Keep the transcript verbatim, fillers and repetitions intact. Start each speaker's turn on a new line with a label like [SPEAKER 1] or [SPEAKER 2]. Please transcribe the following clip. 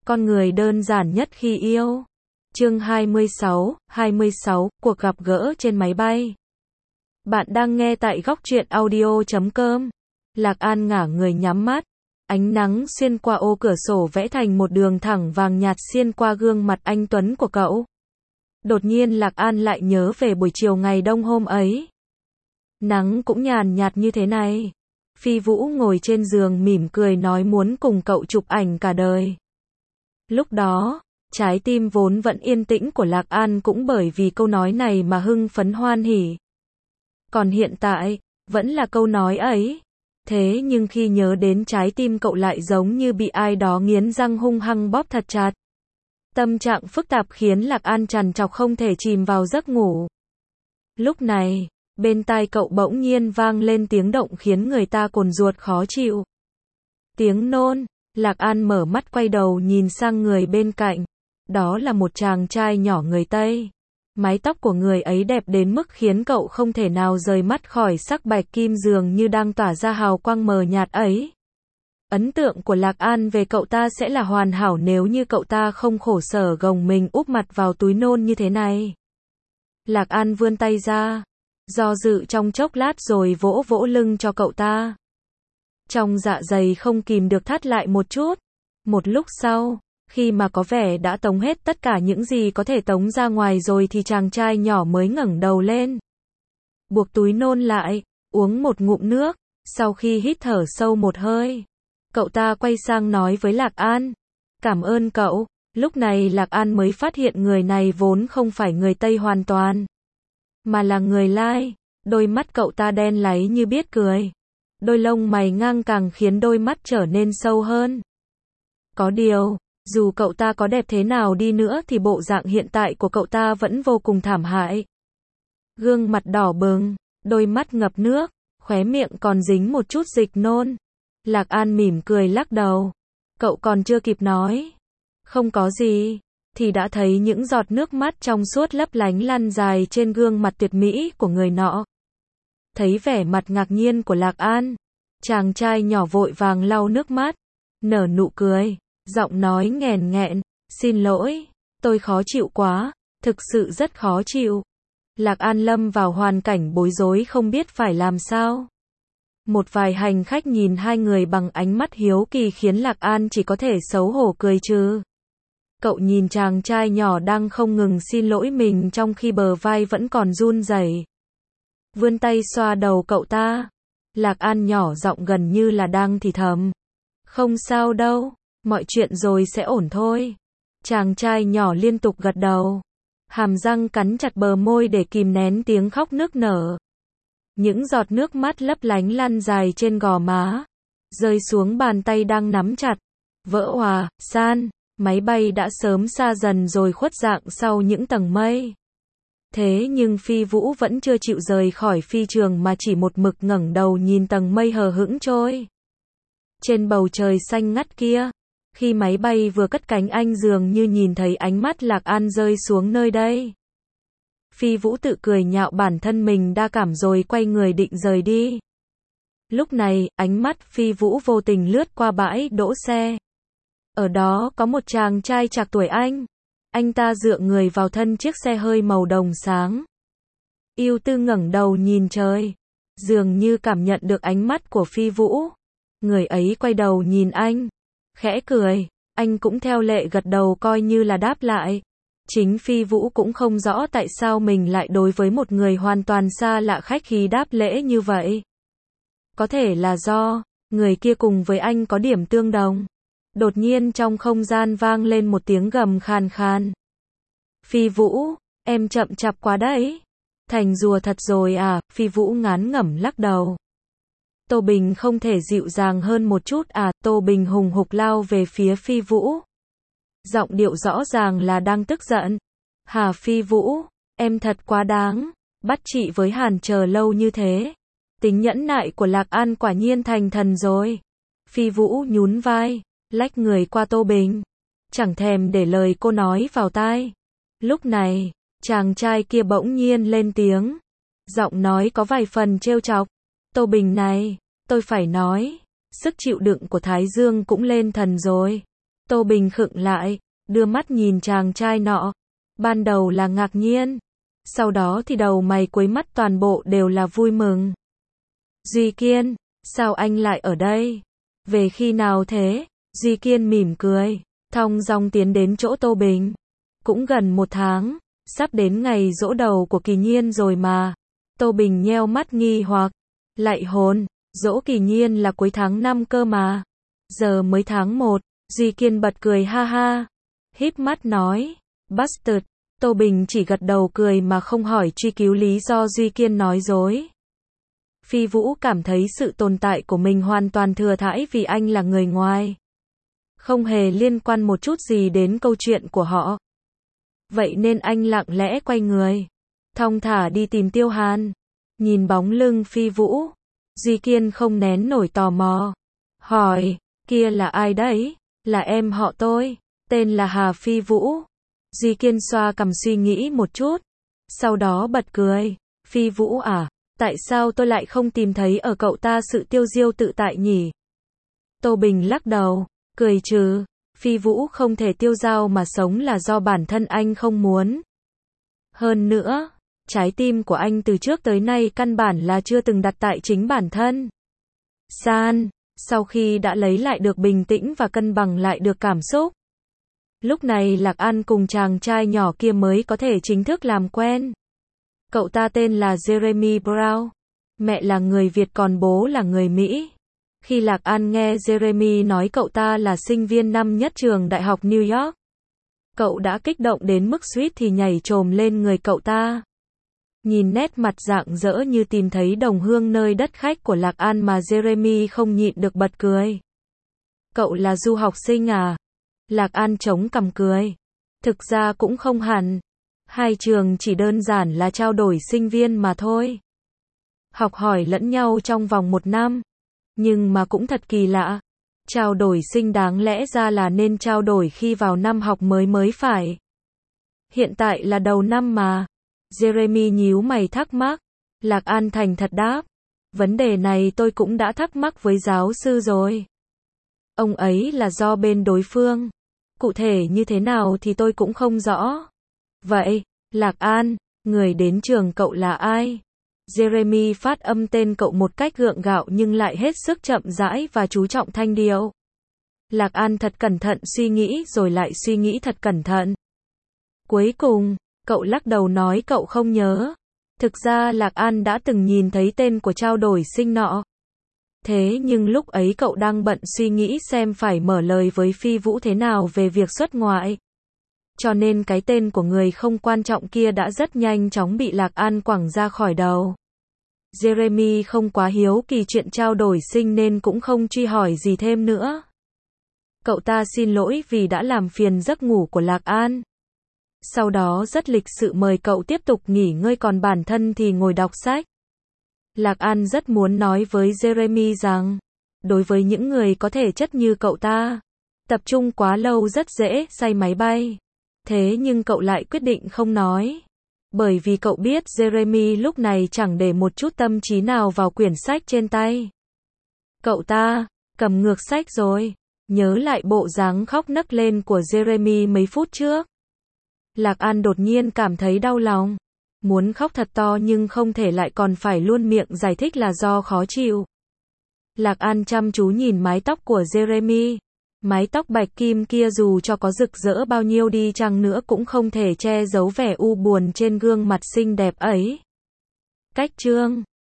[SPEAKER 1] Con người đơn giản nhất khi yêu. Chương hai mươi sáu, hai mươi sáu, cuộc gặp gỡ trên máy bay. Bạn đang nghe tại góc truyện audio chấm com. Lạc An ngả người nhắm mắt. Ánh nắng xuyên qua ô cửa sổ vẽ thành một đường thẳng vàng nhạt xiên qua gương mặt anh tuấn của cậu. Đột nhiên Lạc An lại nhớ về buổi chiều ngày đông hôm ấy. Nắng cũng nhàn nhạt như thế này. Phi Vũ ngồi trên giường mỉm cười nói muốn cùng cậu chụp ảnh cả đời. Lúc đó, trái tim vốn vẫn yên tĩnh của Lạc An cũng bởi vì câu nói này mà hưng phấn hoan hỉ. Còn hiện tại, vẫn là câu nói ấy. Thế nhưng khi nhớ đến trái tim cậu lại giống như bị ai đó nghiến răng hung hăng bóp thật chặt. Tâm trạng phức tạp khiến Lạc An trằn trọc không thể chìm vào giấc ngủ. Lúc này, bên tai cậu bỗng nhiên vang lên tiếng động khiến người ta cồn ruột khó chịu. Tiếng nôn. Lạc An mở mắt quay đầu nhìn sang người bên cạnh. Đó là một chàng trai nhỏ người Tây. Mái tóc của người ấy đẹp đến mức khiến cậu không thể nào rời mắt khỏi sắc bạch kim dường như đang tỏa ra hào quang mờ nhạt ấy. Ấn tượng của Lạc An về cậu ta sẽ là hoàn hảo nếu như cậu ta không khổ sở gồng mình úp mặt vào túi nôn như thế này. Lạc An vươn tay ra, do dự trong chốc lát rồi vỗ vỗ lưng cho cậu ta. Trong dạ dày không kìm được thắt lại một chút. Một lúc sau, khi mà có vẻ đã tống hết tất cả những gì có thể tống ra ngoài rồi thì chàng trai nhỏ mới ngẩng đầu lên. Buộc túi nôn lại, uống một ngụm nước, sau khi hít thở sâu một hơi. Cậu ta quay sang nói với Lạc An. Cảm ơn cậu. Lúc này Lạc An mới phát hiện người này vốn không phải người Tây hoàn toàn, mà là người Lai. Đôi mắt cậu ta đen láy như biết cười. Đôi lông mày ngang càng khiến đôi mắt trở nên sâu hơn. Có điều, dù cậu ta có đẹp thế nào đi nữa thì bộ dạng hiện tại của cậu ta vẫn vô cùng thảm hại. Gương mặt đỏ bừng, đôi mắt ngập nước, khóe miệng còn dính một chút dịch nôn. Lạc An mỉm cười lắc đầu. Cậu còn chưa kịp nói không có gì, thì đã thấy những giọt nước mắt trong suốt lấp lánh lăn dài trên gương mặt tuyệt mỹ của người nọ. Thấy vẻ mặt ngạc nhiên của Lạc An, chàng trai nhỏ vội vàng lau nước mắt, nở nụ cười, giọng nói nghèn nghẹn, xin lỗi, tôi khó chịu quá, thực sự rất khó chịu. Lạc An lâm vào hoàn cảnh bối rối không biết phải làm sao. Một vài hành khách nhìn hai người bằng ánh mắt hiếu kỳ khiến Lạc An chỉ có thể xấu hổ cười trừ. Cậu nhìn chàng trai nhỏ đang không ngừng xin lỗi mình trong khi bờ vai vẫn còn run rẩy. Vươn tay xoa đầu cậu ta. Lạc An nhỏ giọng gần như là đang thì thầm. Không sao đâu, mọi chuyện rồi sẽ ổn thôi. Chàng trai nhỏ liên tục gật đầu. Hàm răng cắn chặt bờ môi để kìm nén tiếng khóc nức nở. Những giọt nước mắt lấp lánh lăn dài trên gò má, rơi xuống bàn tay đang nắm chặt. Vỡ hòa, san, máy bay đã sớm xa dần rồi khuất dạng sau những tầng mây. Thế nhưng Phi Vũ vẫn chưa chịu rời khỏi phi trường mà chỉ một mực ngẩng đầu nhìn tầng mây hờ hững trôi. Trên bầu trời xanh ngắt kia, khi máy bay vừa cất cánh anh dường như nhìn thấy ánh mắt Lạc An rơi xuống nơi đây. Phi Vũ tự cười nhạo bản thân mình đa cảm rồi quay người định rời đi. Lúc này, ánh mắt Phi Vũ vô tình lướt qua bãi đỗ xe. Ở đó có một chàng trai trạc tuổi anh. Anh ta dựa người vào thân chiếc xe hơi màu đồng sáng. Ưu tư ngẩng đầu nhìn trời, dường như cảm nhận được ánh mắt của Phi Vũ. Người ấy quay đầu nhìn anh, khẽ cười, anh cũng theo lệ gật đầu coi như là đáp lại. Chính Phi Vũ cũng không rõ tại sao mình lại đối với một người hoàn toàn xa lạ khách khí đáp lễ như vậy. Có thể là do người kia cùng với anh có điểm tương đồng. Đột nhiên trong không gian vang lên một tiếng gầm khàn khàn. Phi Vũ, em chậm chạp quá đấy. Thành rùa thật rồi à, Phi Vũ ngán ngẩm lắc đầu. Tô Bình không thể dịu dàng hơn một chút à, Tô Bình hùng hục lao về phía Phi Vũ. Giọng điệu rõ ràng là đang tức giận. Hà Phi Vũ, em thật quá đáng, bắt chị với Hàn chờ lâu như thế. Tính nhẫn nại của Lạc An quả nhiên thành thần rồi. Phi Vũ nhún vai, lách người qua Tô Bình, chẳng thèm để lời cô nói vào tai. Lúc này, chàng trai kia bỗng nhiên lên tiếng, giọng nói có vài phần trêu chọc. Tô Bình này, tôi phải nói, sức chịu đựng của Thái Dương cũng lên thần rồi. Tô Bình khựng lại, đưa mắt nhìn chàng trai nọ. Ban đầu là ngạc nhiên, sau đó thì đầu mày cuối mắt toàn bộ đều là vui mừng. Duy Kiên, sao anh lại ở đây? Về khi nào thế? Duy Kiên mỉm cười, thong dong tiến đến chỗ Tô Bình. Cũng gần một tháng, sắp đến ngày giỗ đầu của Kỳ Nhiên rồi mà. Tô Bình nheo mắt nghi hoặc, lại hồn, giỗ Kỳ Nhiên là cuối tháng năm cơ mà. Giờ mới tháng một, Duy Kiên bật cười ha ha, híp mắt nói, Bastard. Tô Bình chỉ gật đầu cười mà không hỏi truy cứu lý do Duy Kiên nói dối. Phi Vũ cảm thấy sự tồn tại của mình hoàn toàn thừa thãi vì anh là người ngoài. Không hề liên quan một chút gì đến câu chuyện của họ. Vậy nên anh lặng lẽ quay người, thong thả đi tìm Tiêu Hàn. Nhìn bóng lưng Phi Vũ, Duy Kiên không nén nổi tò mò. Hỏi, kia là ai đấy? Là em họ tôi, tên là Hà Phi Vũ. Duy Kiên xoa cằm suy nghĩ một chút, sau đó bật cười. Phi Vũ à, tại sao tôi lại không tìm thấy ở cậu ta sự tiêu diêu tự tại nhỉ? Tô Bình lắc đầu, cười trừ. Phi Vũ không thể tiêu dao mà sống là do bản thân anh không muốn. Hơn nữa, trái tim của anh từ trước tới nay căn bản là chưa từng đặt tại chính bản thân. San, sau khi đã lấy lại được bình tĩnh và cân bằng lại được cảm xúc, lúc này Lạc An cùng chàng trai nhỏ kia mới có thể chính thức làm quen. Cậu ta tên là Jeremy Brown. Mẹ là người Việt còn bố là người Mỹ. Khi Lạc An nghe Jeremy nói cậu ta là sinh viên năm nhất trường đại học New York, cậu đã kích động đến mức suýt thì nhảy chồm lên người cậu ta. Nhìn nét mặt rạng rỡ như tìm thấy đồng hương nơi đất khách của Lạc An mà Jeremy không nhịn được bật cười. Cậu là du học sinh à? Lạc An chống cằm cười. Thực ra cũng không hẳn. Hai trường chỉ đơn giản là trao đổi sinh viên mà thôi. Học hỏi lẫn nhau trong vòng một năm. Nhưng mà cũng thật kỳ lạ. Trao đổi sinh đáng lẽ ra là nên trao đổi khi vào năm học mới mới phải. Hiện tại là đầu năm mà. Jeremy nhíu mày thắc mắc. Lạc An thành thật đáp. Vấn đề này tôi cũng đã thắc mắc với giáo sư rồi. Ông ấy là do bên đối phương. Cụ thể như thế nào thì tôi cũng không rõ. Vậy, Lạc An, người đến trường cậu là ai? Jeremy phát âm tên cậu một cách gượng gạo nhưng lại hết sức chậm rãi và chú trọng thanh điệu. Lạc An thật cẩn thận suy nghĩ rồi lại suy nghĩ thật cẩn thận. Cuối cùng, cậu lắc đầu nói cậu không nhớ. Thực ra Lạc An đã từng nhìn thấy tên của trao đổi sinh nọ. Thế nhưng lúc ấy cậu đang bận suy nghĩ xem phải mở lời với Phi Vũ thế nào về việc xuất ngoại. Cho nên cái tên của người không quan trọng kia đã rất nhanh chóng bị Lạc An quẳng ra khỏi đầu. Jeremy không quá hiếu kỳ chuyện trao đổi sinh nên cũng không truy hỏi gì thêm nữa. Cậu ta xin lỗi vì đã làm phiền giấc ngủ của Lạc An. Sau đó rất lịch sự mời cậu tiếp tục nghỉ ngơi còn bản thân thì ngồi đọc sách. Lạc An rất muốn nói với Jeremy rằng, đối với những người có thể chất như cậu ta, tập trung quá lâu rất dễ say máy bay. Thế nhưng cậu lại quyết định không nói. Bởi vì cậu biết Jeremy lúc này chẳng để một chút tâm trí nào vào quyển sách trên tay. Cậu ta, cầm ngược sách rồi, nhớ lại bộ dáng khóc nấc lên của Jeremy mấy phút trước. Lạc An đột nhiên cảm thấy đau lòng. Muốn khóc thật to nhưng không thể lại còn phải luôn miệng giải thích là do khó chịu. Lạc An chăm chú nhìn mái tóc của Jeremy. Mái tóc bạch kim kia dù cho có rực rỡ bao nhiêu đi chăng nữa cũng không thể che giấu vẻ u buồn trên gương mặt xinh đẹp ấy. Cách chương